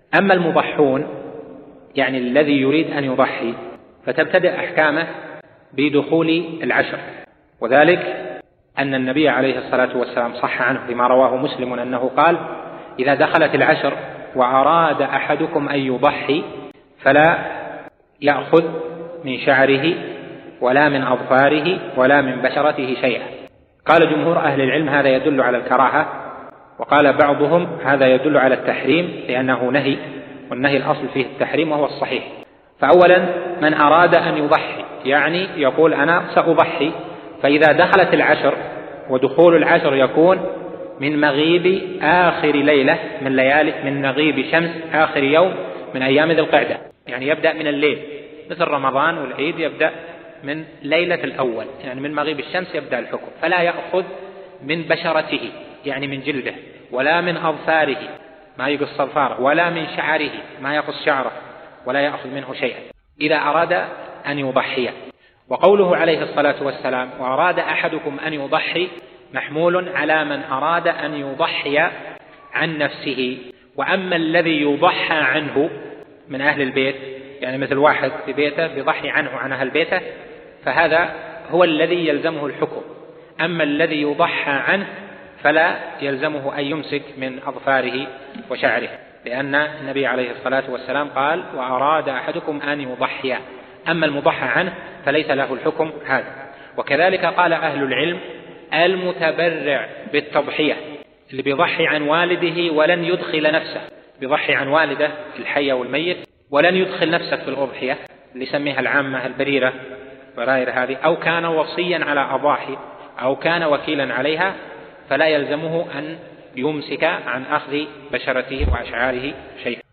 أما المضحون يعني الذي يريد أن يضحي فتبتدئ أحكامه بدخول العشر، وذلك أن النبي عليه الصلاة والسلام صح عنه فيما رواه مسلم أنه قال: إذا دخلت العشر وأراد أحدكم أن يضحي فلا يأخذ من شعره ولا من أظفاره ولا من بشرته شيئا. قال جمهور أهل العلم هذا يدل على الكراهة، وقال بعضهم هذا يدل على التحريم لأنه نهي، والنهي الأصل فيه التحريم وهو الصحيح. فأولا من أراد أن يضحي يعني يقول أنا سأضحي، فإذا دخلت العشر، ودخول العشر يكون من مغيب آخر ليلة من مغيب شمس آخر يوم من أيام ذي القعدة، يعني يبدأ من الليل، مثل رمضان والعيد يبدأ من ليلة الأول، يعني من مغيب الشمس يبدأ الحكم. فلا يأخذ من بشرته يعني من جلده، ولا من أظفاره ما يقص أظفاره، ولا من شعره ما يقص شعره، ولا يأخذ منه شيئا إذا أراد أن يضحي. وقوله عليه الصلاة والسلام: وأراد أحدكم أن يضحي، محمول على من أراد أن يضحي عن نفسه. وأما الذي يضحى عنه من أهل البيت، يعني مثل واحد في بيته بيضحي عنه عن أهل بيته، فهذا هو الذي يلزمه الحكم. أما الذي يضحى عنه فلا يلزمه أن يمسك من أظفاره وشعره، لأن النبي عليه الصلاة والسلام قال: وأراد أحدكم أن يضحي. أما المضحى عنه فليس له الحكم هذا. وكذلك قال أهل العلم: المتبرع بالتضحية اللي بيضحي عن والده ولن يدخل نفسه، بيضحي عن والده الحي والميت ولن يدخل نفسه في الأضحية اللي يسميها العامة البريرة وغير هذه، أو كان وصيا على أضاحي أو كان وكيلا عليها، فلا يلزمه أن يمسك عن أخذ بشرته وأشعاره شيئا.